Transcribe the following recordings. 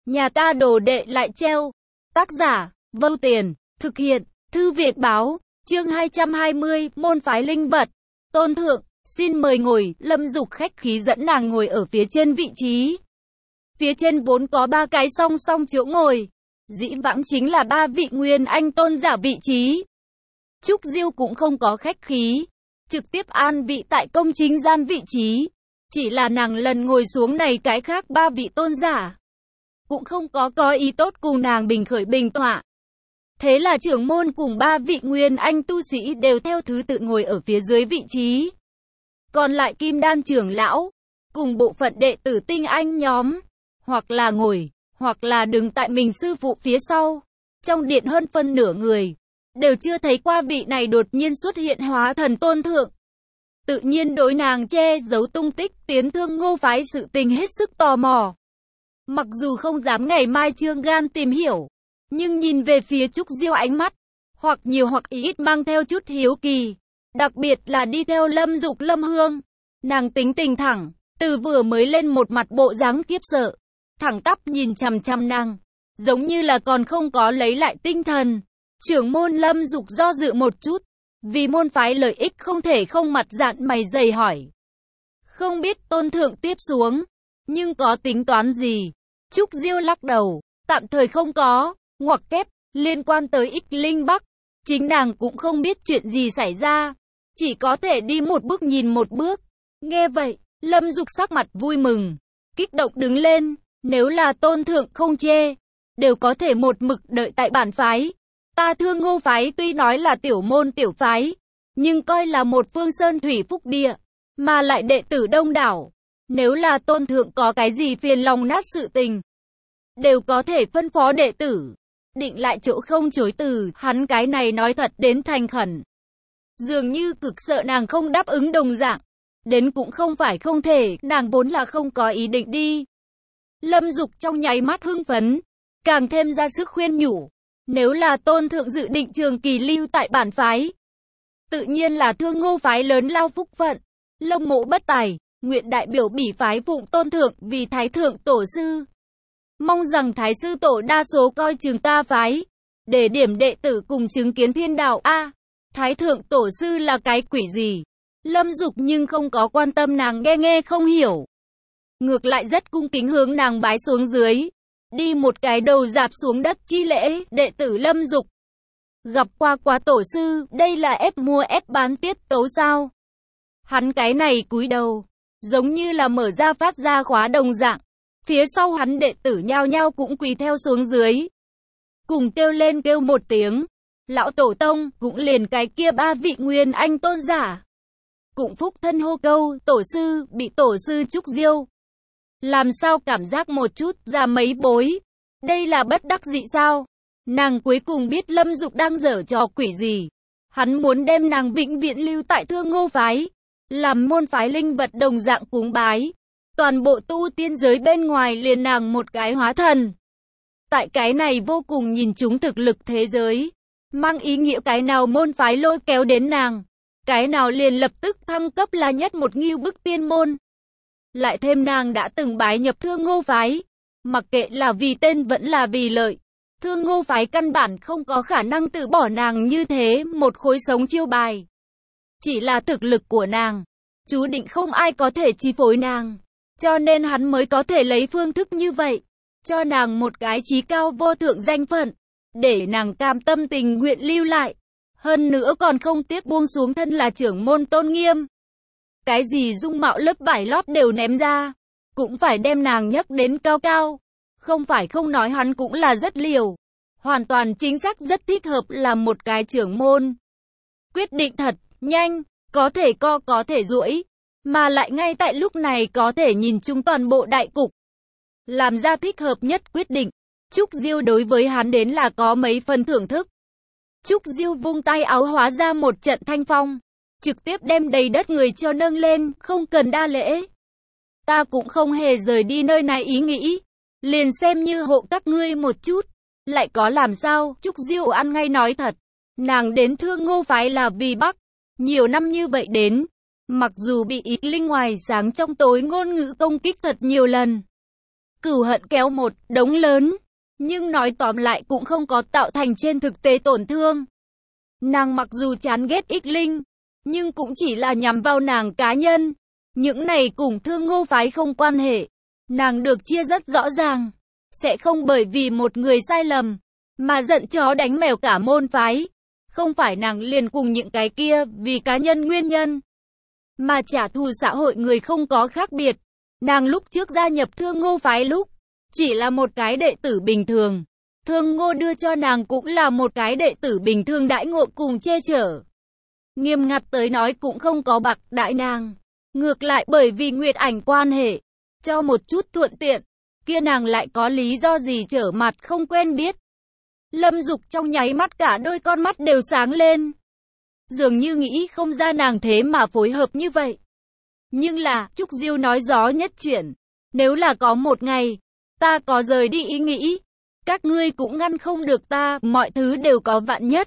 Nhà ta đồ đệ lại treo. Tác giả, Vâu Tiền, thực hiện, Thư viện báo, chương 220, môn phái linh vật. Tôn thượng, xin mời ngồi. Lâm Dục khách khí dẫn nàng ngồi ở phía trên vị trí. Phía trên vốn có 3 cái song song chỗ ngồi. Dĩ vãng chính là 3 vị nguyên anh tôn giả vị trí. Trúc Diêu cũng không có khách khí, trực tiếp an vị tại công chính gian vị trí. Chỉ là nàng lần ngồi xuống này cái khác 3 vị tôn giả cũng không có ý tốt cùng nàng bình khởi bình tọa. Thế là trưởng môn cùng 3 vị nguyên anh tu sĩ đều theo thứ tự ngồi ở phía dưới vị trí. Còn lại kim đan trưởng lão cùng bộ phận đệ tử tinh anh nhóm, hoặc là ngồi, hoặc là đứng tại mình sư phụ phía sau. Trong điện hơn phân nửa người đều chưa thấy qua vị này đột nhiên xuất hiện hóa thần tôn thượng. Tự nhiên đối nàng che giấu tung tích tiến Thương Ngô phái sự tình hết sức tò mò. Mặc dù không dám ngày mai trương gan tìm hiểu, nhưng nhìn về phía Trúc Diêu ánh mắt, hoặc nhiều hoặc ít mang theo chút hiếu kỳ. Đặc biệt là đi theo Lâm Dục Lâm Hương. Nàng tính tình thẳng, từ vừa mới lên một mặt bộ dáng kiếp sợ. Thẳng tắp nhìn chằm chằm nàng, giống như là còn không có lấy lại tinh thần. Trưởng môn Lâm Dục do dự một chút, vì môn phái lợi ích không thể không mặt dạn mày dày hỏi. Không biết tôn thượng tiếp xuống, nhưng có tính toán gì? Trúc Diêu lắc đầu, tạm thời không có, ngoặc kép, liên quan tới Ích Linh Bắc. Chính nàng cũng không biết chuyện gì xảy ra, chỉ có thể đi một bước nhìn một bước. Nghe vậy, Lâm Dục sắc mặt vui mừng, kích động đứng lên, nếu là tôn thượng không chê, đều có thể một mực đợi tại bản phái. Ta Thương Ngô phái tuy nói là tiểu môn tiểu phái, nhưng coi là một phương sơn thủy phúc địa, mà lại đệ tử đông đảo. Nếu là tôn thượng có cái gì phiền lòng nát sự tình, đều có thể phân phó đệ tử, định lại chỗ không chối từ. Hắn cái này nói thật đến thành khẩn, dường như cực sợ nàng không đáp ứng đồng dạng. Đến cũng không phải không thể, nàng vốn là không có ý định đi. Lâm Dục trong nháy mắt hưng phấn, càng thêm ra sức khuyên nhủ. Nếu là tôn thượng dự định trường kỳ lưu tại bản phái, tự nhiên là Thương Ngô phái lớn lao phúc phận. Lâm mộ bất tài, nguyện đại biểu bỉ phái phụng tôn thượng vì thái thượng tổ sư. Mong rằng thái sư tổ đa số coi chừng ta phái, để điểm đệ tử cùng chứng kiến thiên đạo. Thái thượng tổ sư là cái quỷ gì? Lâm Dục nhưng không có quan tâm nàng nghe không hiểu. Ngược lại rất cung kính hướng nàng bái xuống dưới. Đi một cái đầu dạp xuống đất chi lễ. Đệ tử Lâm Dục gặp qua quá tổ sư, đây là ép mua ép bán tiết tấu sao? Hắn cái này cúi đầu, giống như là mở ra phát ra khóa đồng dạng. Phía sau hắn đệ tử nhao nhao cũng quỳ theo xuống dưới, cùng kêu lên kêu một tiếng. Lão tổ tông cũng liền cái kia 3 vị nguyên anh tôn giả cũng phúc thân hô câu tổ sư. Bị tổ sư Trúc Diêu làm sao cảm giác một chút ra mấy bối. Đây là bất đắc dĩ sao? Nàng cuối cùng biết Lâm Dục đang giở trò quỷ gì. Hắn muốn đem nàng vĩnh viễn lưu tại Thương Ngô phái, làm môn phái linh vật đồng dạng cúng bái. Toàn bộ tu tiên giới bên ngoài liền nàng một cái hóa thần. Tại cái này vô cùng nhìn chúng thực lực thế giới, mang ý nghĩa cái nào môn phái lôi kéo đến nàng, cái nào liền lập tức thăng cấp là nhất một ngưu bức tiên môn. Lại thêm nàng đã từng bái nhập Thương Ngô phái, mặc kệ là vì tên vẫn là vì lợi, Thương Ngô phái căn bản không có khả năng từ bỏ nàng như thế một khối sống chiêu bài. Chỉ là thực lực của nàng, chú định không ai có thể chi phối nàng, cho nên hắn mới có thể lấy phương thức như vậy, cho nàng một cái chí cao vô thượng danh phận, để nàng cam tâm tình nguyện lưu lại. Hơn nữa còn không tiếc buông xuống thân là trưởng môn tôn nghiêm. Cái gì dung mạo lớp vải lót đều ném ra, cũng phải đem nàng nhấc đến cao cao. Không phải không nói hắn cũng là rất liều, hoàn toàn chính xác rất thích hợp làm một cái trưởng môn. Quyết định thật nhanh, có thể co có thể duỗi, mà lại ngay tại lúc này có thể nhìn chung toàn bộ đại cục, làm ra thích hợp nhất quyết định. Trúc Diêu đối với hắn đến là có mấy phần thưởng thức. Trúc Diêu vung tay áo hóa ra một trận thanh phong, trực tiếp đem đầy đất người cho nâng lên, không cần đa lễ. Ta cũng không hề rời đi nơi này ý nghĩ, liền xem như hộ các ngươi một chút, lại có làm sao? Trúc Diêu ăn ngay nói thật, nàng đến Thương Ngô phái là vì Bắc, nhiều năm như vậy đến, mặc dù bị Ý Linh ngoài sáng trong tối ngôn ngữ công kích thật nhiều lần, Cửu hận kéo một đống lớn, nhưng nói tóm lại cũng không có tạo thành trên thực tế tổn thương. Nàng mặc dù chán ghét Ích Linh, nhưng cũng chỉ là nhắm vào nàng cá nhân. Những này cùng Thương Ngô phái không quan hệ. Nàng được chia rất rõ ràng, sẽ không bởi vì một người sai lầm mà giận chó đánh mèo cả môn phái. Không phải nàng liền cùng những cái kia vì cá nhân nguyên nhân mà trả thù xã hội người không có khác biệt. Nàng lúc trước gia nhập Thương Ngô phái lúc chỉ là một cái đệ tử bình thường. Thương Ngô đưa cho nàng cũng là một cái đệ tử bình thường đãi ngộ cùng che chở. Nghiêm ngặt tới nói cũng không có bạc đãi nàng. Ngược lại bởi vì Nguyệt Ảnh quan hệ, cho một chút thuận tiện, kia nàng lại có lý do gì trở mặt không quen biết. Lâm Dục trong nháy mắt cả đôi con mắt đều sáng lên. Dường như nghĩ không ra nàng thế mà phối hợp như vậy. Nhưng là, Trúc Diêu nói gió nhất chuyển. Nếu là có một ngày, ta có rời đi ý nghĩ, các ngươi cũng ngăn không được ta, mọi thứ đều có vạn nhất.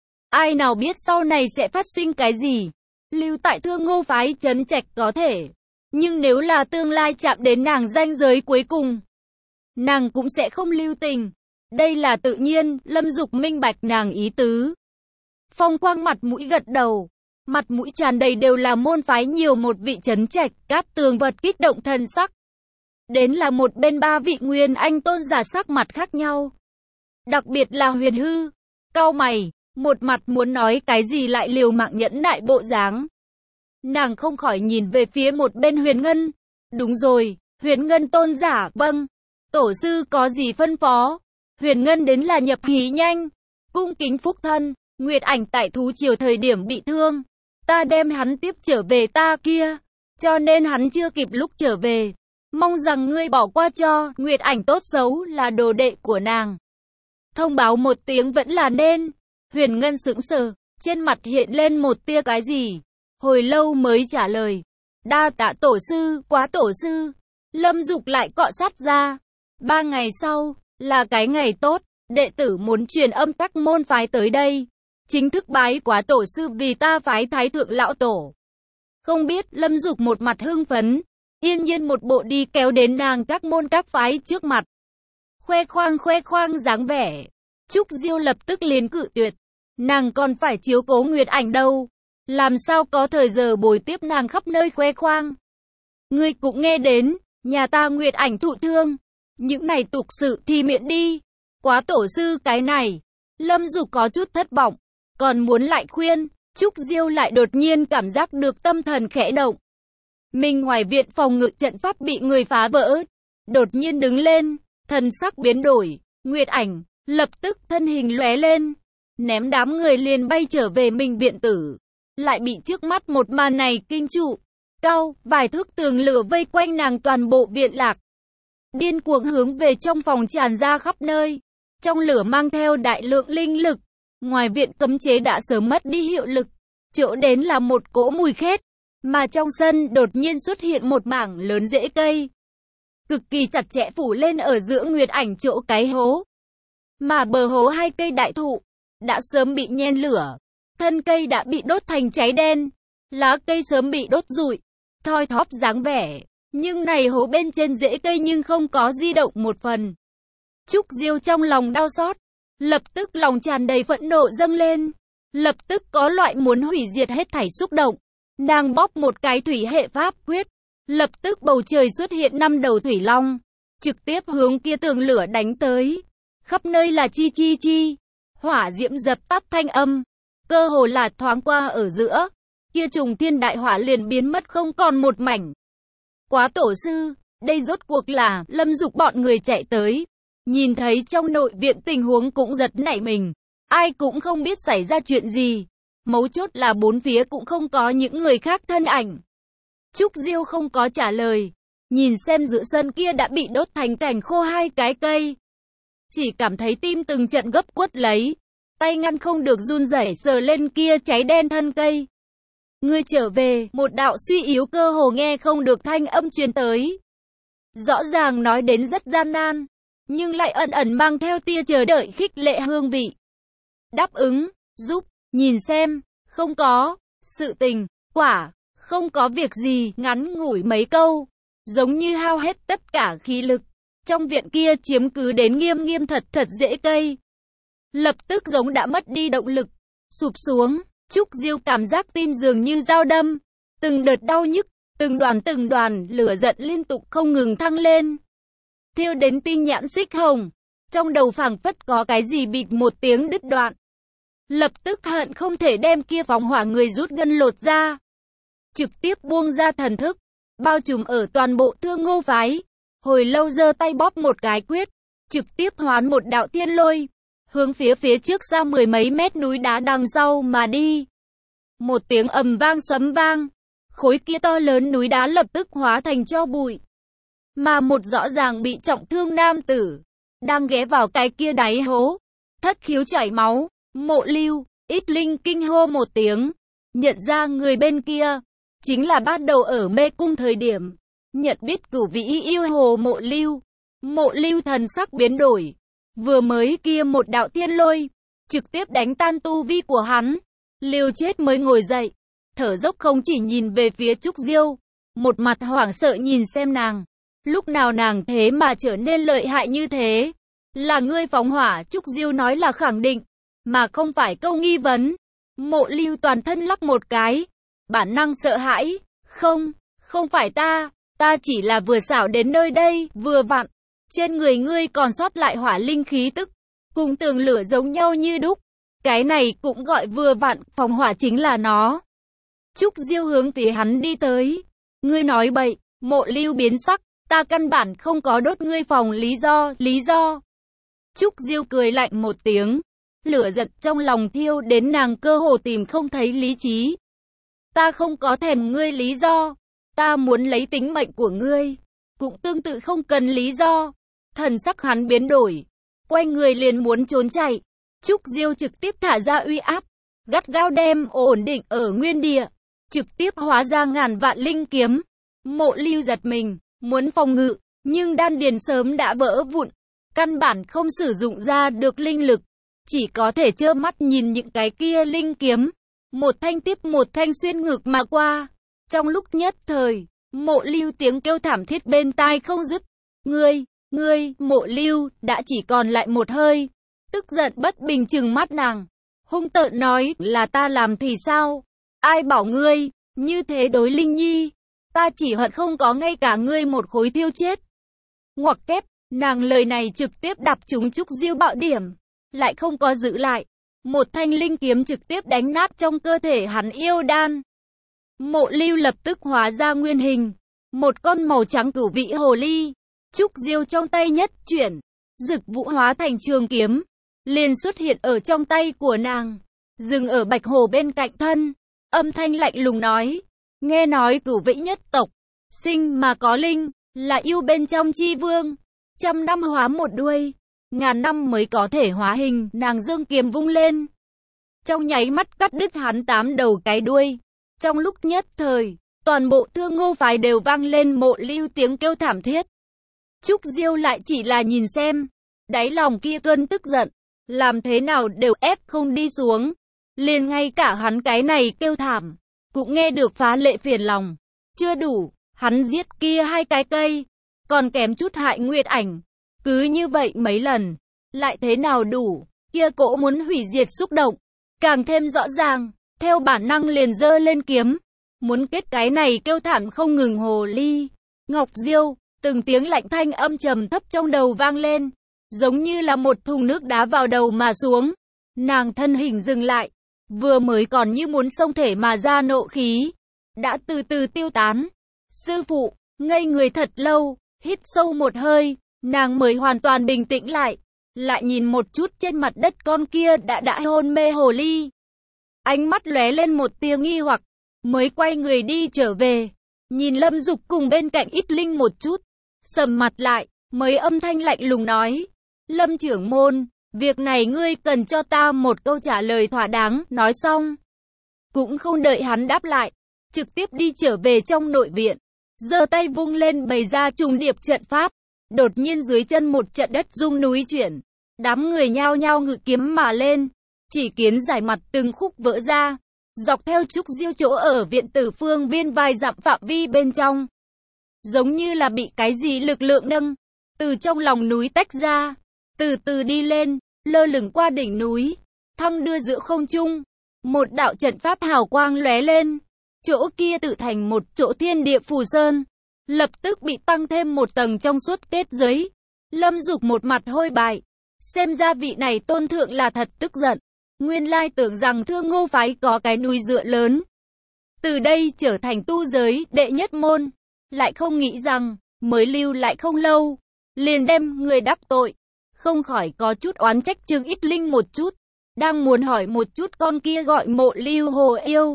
Ai nào biết sau này sẽ phát sinh cái gì? Lưu tại Thương Ngô phái trấn trạch có thể. Nhưng nếu là tương lai chạm đến nàng ranh giới cuối cùng, nàng cũng sẽ không lưu tình. Đây là tự nhiên, Lâm Dục minh bạch nàng ý tứ. Phong Quang mặt mũi gật đầu. Mặt mũi tràn đầy đều là môn phái nhiều một vị trấn trạch, Cát Tường vật kích động thần sắc. Đến là một bên ba vị nguyên anh tôn giả sắc mặt khác nhau. Đặc biệt là Huyền Hư, cau mày, một mặt muốn nói cái gì lại liều mạng nhẫn nại bộ dáng. Nàng không khỏi nhìn về phía một bên Huyền Ngân. Đúng rồi, Huyền Ngân tôn giả, vâng. Tổ sư có gì phân phó? Huyền Ngân đến là nhập hí nhanh. Cung kính phúc thân, Nguyệt Ảnh tại thú triều thời điểm bị thương. Ta đem hắn tiếp trở về ta kia. Cho nên hắn chưa kịp lúc trở về. Mong rằng ngươi bỏ qua cho, Nguyệt Ảnh tốt xấu là đồ đệ của nàng. Thông báo một tiếng vẫn là nên. Huyền Ngân sững sờ, trên mặt hiện lên một tia cái gì. Hồi lâu mới trả lời. Đa tạ tổ sư, quá tổ sư. Lâm Dục lại cọ sát ra. 3 ngày sau, là cái ngày tốt. Đệ tử muốn truyền âm các môn phái tới đây. Chính thức bái quá tổ sư vì ta phái thái thượng lão tổ. Không biết Lâm Dục một mặt hưng phấn. Yên nhiên một bộ đi kéo đến nàng các môn các phái trước mặt. Khoe khoang dáng vẻ. Trúc Diêu lập tức liền cự tuyệt. Nàng còn phải chiếu cố Nguyệt Ảnh đâu. Làm sao có thời giờ bồi tiếp nàng khắp nơi khoe khoang. Ngươi cũng nghe đến, nhà ta Nguyệt Ảnh thụ thương. Những này tục sự thì miễn đi. Quá tổ sư cái này. Lâm Dục có chút thất vọng. Còn muốn lại khuyên. Trúc Diêu lại đột nhiên cảm giác được tâm thần khẽ động. Mình ngoài viện phòng ngự trận pháp bị người phá vỡ. Đột nhiên đứng lên. Thần sắc biến đổi. Nguyệt Ảnh lập tức thân hình lóe lên. Ném đám người liền bay trở về mình viện tử. Lại bị trước mắt một màn này kinh trụ. Cao, vài thước tường lửa vây quanh nàng toàn bộ viện lạc. Điên cuồng hướng về trong phòng tràn ra khắp nơi. Trong lửa mang theo đại lượng linh lực. Ngoài viện cấm chế đã sớm mất đi hiệu lực. Chỗ đến là một cỗ mùi khét. Mà trong sân đột nhiên xuất hiện một mảng lớn rễ cây. Cực kỳ chặt chẽ phủ lên ở giữa Nguyệt Ảnh chỗ cái hố. Mà bờ hố hai cây đại thụ đã sớm bị nhen lửa. Thân cây đã bị đốt thành cháy đen. Lá cây sớm bị đốt rụi. Thoi thóp dáng vẻ. Nhưng này hố bên trên rễ cây nhưng không có di động một phần. Trúc Diêu trong lòng đau xót. Lập tức lòng tràn đầy phẫn nộ dâng lên. Lập tức có loại muốn hủy diệt hết thảy xúc động. Nàng bóp một cái thủy hệ pháp quyết. Lập tức bầu trời xuất hiện 5 đầu thủy long. Trực tiếp hướng kia tường lửa đánh tới. Khắp nơi là chi chi chi. Hỏa diễm dập tắt thanh âm. Cơ hồ là thoáng qua ở giữa. Kia trùng thiên đại hỏa liền biến mất không còn một mảnh. Quá tổ sư, đây rốt cuộc là Lâm Dục bọn người chạy tới. Nhìn thấy trong nội viện tình huống cũng giật nảy mình. Ai cũng không biết xảy ra chuyện gì. Mấu chốt là bốn phía cũng không có những người khác thân ảnh. Trúc Diêu không có trả lời. Nhìn xem giữa sân kia đã bị đốt thành cảnh khô hai cái cây. Chỉ cảm thấy tim từng trận gấp quất lấy. Tay ngăn không được run rẩy sờ lên kia cháy đen thân cây. Ngươi trở về, một đạo suy yếu cơ hồ nghe không được thanh âm truyền tới. Rõ ràng nói đến rất gian nan, nhưng lại ẩn ẩn mang theo tia chờ đợi khích lệ hương vị. Đáp ứng, giúp, nhìn xem, không có, sự tình, quả, không có việc gì, ngắn ngủi mấy câu, giống như hao hết tất cả khí lực. trong viện kia chiếm cứ đến nghiêm nghiêm thật thật rễ cây. Lập tức giống đã mất đi động lực, sụp xuống. Trúc Diêu cảm giác tim dường như dao đâm, từng đợt đau nhức, từng đoàn lửa giận liên tục không ngừng thăng lên, thiêu đến tinh nhãn xích hồng, trong đầu phảng phất có cái gì bịt một tiếng đứt đoạn. Lập tức hận không thể đem kia phóng hỏa người rút gân lột ra, trực tiếp buông ra thần thức, bao trùm ở toàn bộ Thương Ngô phái. Hồi lâu giơ tay bóp một cái quyết, trực tiếp hoán một đạo thiên lôi, hướng phía trước ra mười mấy mét núi đá đằng sau mà đi. Một tiếng ầm vang sấm vang, khối kia to lớn núi đá lập tức hóa thành tro bụi. Mà một rõ ràng bị trọng thương nam tử, đang ghé vào cái kia đáy hố, thất khiếu chảy máu. Mộ Lưu, Ít Linh kinh hô một tiếng, nhận ra người bên kia, chính là bắt đầu ở mê cung thời điểm, nhận biết Cửu Vĩ yêu hồ Mộ Lưu. Mộ Lưu thần sắc biến đổi, vừa mới kia một đạo thiên lôi, trực tiếp đánh tan tu vi của hắn, liều chết mới ngồi dậy, thở dốc không chỉ nhìn về phía Trúc Diêu, một mặt hoảng sợ nhìn xem nàng, lúc nào nàng thế mà trở nên lợi hại như thế, là ngươi phóng hỏa. Trúc Diêu nói là khẳng định, mà không phải câu nghi vấn. Mộ Lưu toàn thân lắc một cái, bản năng sợ hãi, không phải ta chỉ là vừa xảo đến nơi đây, vừa vặn, trên người ngươi còn sót lại hỏa linh khí tức, cùng tường lửa giống nhau như đúc, cái này cũng gọi vừa vặn, phóng hỏa chính là nó. Trúc Diêu hướng phía hắn đi tới, ngươi nói bậy. Mộ Lưu biến sắc, ta căn bản không có đốt ngươi phòng lý do. Trúc Diêu cười lạnh một tiếng, lửa giận trong lòng thiêu đến nàng cơ hồ tìm không thấy lý trí. Ta không có thèm ngươi lý do, ta muốn lấy tính mệnh của ngươi, cũng tương tự không cần lý do. Thần sắc hắn biến đổi, quay người liền muốn trốn chạy. Trúc Diêu trực tiếp thả ra uy áp, gắt gao đem ổn định ở nguyên địa, trực tiếp hóa ra ngàn vạn linh kiếm. Mộ Lưu giật mình, muốn phòng ngự, nhưng đan điền sớm đã vỡ vụn, căn bản không sử dụng ra được linh lực, chỉ có thể trơ mắt nhìn những cái kia linh kiếm, một thanh tiếp một thanh xuyên ngực mà qua. Trong lúc nhất thời, Mộ Lưu tiếng kêu thảm thiết bên tai không dứt. Ngươi, Mộ Lưu đã chỉ còn lại một hơi, tức giận bất bình trừng mắt nàng, hung tợn nói, là ta làm thì sao? Ai bảo ngươi như thế đối Linh Nhi? Ta chỉ hận không có ngay cả ngươi một khối thiêu chết. Ngoặc kép, nàng lời này trực tiếp đập trúng Trúc Diêu bạo điểm, lại không có giữ lại. Một thanh linh kiếm trực tiếp đánh nát trong cơ thể hắn yêu đan. Mộ Lưu lập tức hóa ra nguyên hình, một con màu trắng cửu vĩ hồ ly. Trúc Diêu trong tay nhất chuyển, dực vũ hóa thành trường kiếm, liền xuất hiện ở trong tay của nàng, dừng ở bạch hồ bên cạnh thân, âm thanh lạnh lùng nói, nghe nói Cửu Vĩ nhất tộc, sinh mà có linh, là yêu bên trong chi vương, 100 năm hóa một đuôi, ngàn năm mới có thể hóa hình. Nàng dương kiếm vung lên, trong nháy mắt cắt đứt hắn 8 đầu cái đuôi. Trong lúc nhất thời, toàn bộ Thương Ngô phái đều vang lên Mộ Lưu tiếng kêu thảm thiết. Trúc Diêu lại chỉ là nhìn xem, đáy lòng kia cơn tức giận, làm thế nào đều ép không đi xuống. Liền ngay cả hắn cái này kêu thảm, cũng nghe được phá lệ phiền lòng. Chưa đủ, hắn giết kia 2 cái cây, còn kém chút hại Nguyệt Ảnh. Cứ như vậy mấy lần, lại thế nào đủ, kia cỗ muốn hủy diệt xúc động, càng thêm rõ ràng, theo bản năng liền giơ lên kiếm, muốn kết cái này kêu thảm không ngừng hồ ly. Ngọc Diêu, từng tiếng lạnh thanh âm trầm thấp trong đầu vang lên, giống như là một thùng nước đá vào đầu mà xuống. Nàng thân hình dừng lại, vừa mới còn như muốn xông thể mà ra nộ khí, đã từ từ tiêu tán. Sư phụ, ngây người thật lâu, hít sâu một hơi, nàng mới hoàn toàn bình tĩnh lại, lại nhìn một chút trên mặt đất con kia đã hôn mê hồ ly. Ánh mắt lóe lên một tia nghi hoặc, mới quay người đi trở về, nhìn Lâm Dục cùng bên cạnh Ít Linh một chút, sầm mặt lại, mới âm thanh lạnh lùng nói, Lâm trưởng môn, việc này ngươi cần cho ta một câu trả lời thỏa đáng. Nói xong, cũng không đợi hắn đáp lại, trực tiếp đi trở về trong nội viện, giơ tay vung lên bày ra trùng điệp trận pháp. Đột nhiên dưới chân một trận đất rung núi chuyển, đám người nhao nhao ngự kiếm mà lên, chỉ kiến giải mặt từng khúc vỡ ra, dọc theo Trúc Diêu chỗ ở viện tử phương viên vài dặm phạm vi bên trong, giống như là bị cái gì lực lượng nâng, từ trong lòng núi tách ra, từ từ đi lên, lơ lửng qua đỉnh núi, thăng đưa giữa không trung. Một đạo trận pháp hào quang lóe lên, chỗ kia tự thành một chỗ thiên địa phù sơn, lập tức bị tăng thêm một tầng trong suốt kết giới. Lâm Dục một mặt hôi bại, xem ra vị này tôn thượng là thật tức giận, nguyên lai tưởng rằng Thương Ngô phái có cái núi dựa lớn, từ đây trở thành tu giới đệ nhất môn, lại không nghĩ rằng mới lưu lại không lâu, liền đem người đắc tội, không khỏi có chút oán trách Trương Ít Linh một chút, đang muốn hỏi một chút con kia gọi Mộ Lưu Hồ Yêu,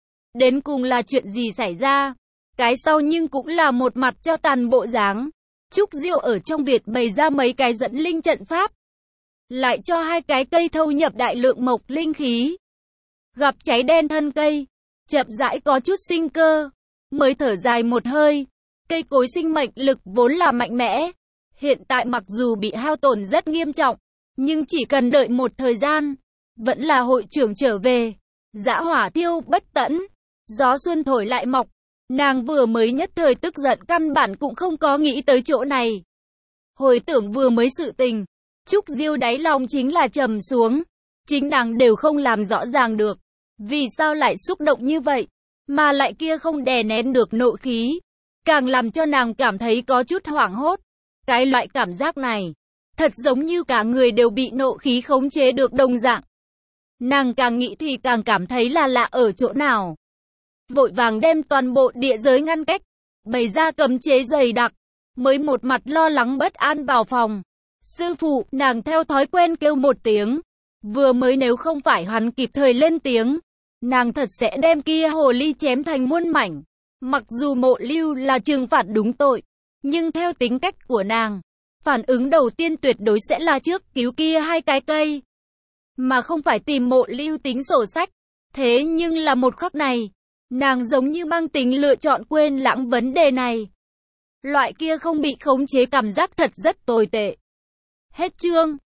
đến cùng là chuyện gì xảy ra, cái sau nhưng cũng là một mặt cho tàn bộ dáng. Trúc Diệu ở trong Việt bày ra mấy cái dẫn linh trận pháp, lại cho 2 cái cây thâu nhập đại lượng mộc linh khí, gặp cháy đen thân cây, chậm rãi có chút sinh cơ, mới thở dài một hơi. Cây cối sinh mệnh lực vốn là mạnh mẽ, hiện tại mặc dù bị hao tổn rất nghiêm trọng, nhưng chỉ cần đợi một thời gian, vẫn là hội trưởng trở về. Dã hỏa thiêu bất tận, gió xuân thổi lại mọc. Nàng vừa mới nhất thời tức giận căn bản cũng không có nghĩ tới chỗ này. Hồi tưởng vừa mới sự tình, Trúc Diêu đáy lòng chính là trầm xuống. Chính nàng đều không làm rõ ràng được, vì sao lại xúc động như vậy, mà lại kia không đè nén được nộ khí. Càng làm cho nàng cảm thấy có chút hoảng hốt. Cái loại cảm giác này, thật giống như cả người đều bị nộ khí khống chế được đồng dạng. Nàng càng nghĩ thì càng cảm thấy là lạ ở chỗ nào. Vội vàng đem toàn bộ địa giới ngăn cách, bày ra cấm chế dày đặc, mới một mặt lo lắng bất an vào phòng. Sư phụ, nàng theo thói quen kêu một tiếng. Vừa mới nếu không phải hắn kịp thời lên tiếng, nàng thật sẽ đem kia hồ ly chém thành muôn mảnh. Mặc dù Mộ Lưu là trừng phạt đúng tội, nhưng theo tính cách của nàng, phản ứng đầu tiên tuyệt đối sẽ là trước cứu kia 2 cái cây, mà không phải tìm Mộ Lưu tính sổ sách. Thế nhưng là một khắc này, nàng giống như mang tính lựa chọn quên lãng vấn đề này. Loại kia không bị khống chế cảm giác thật rất tồi tệ. Hết chương.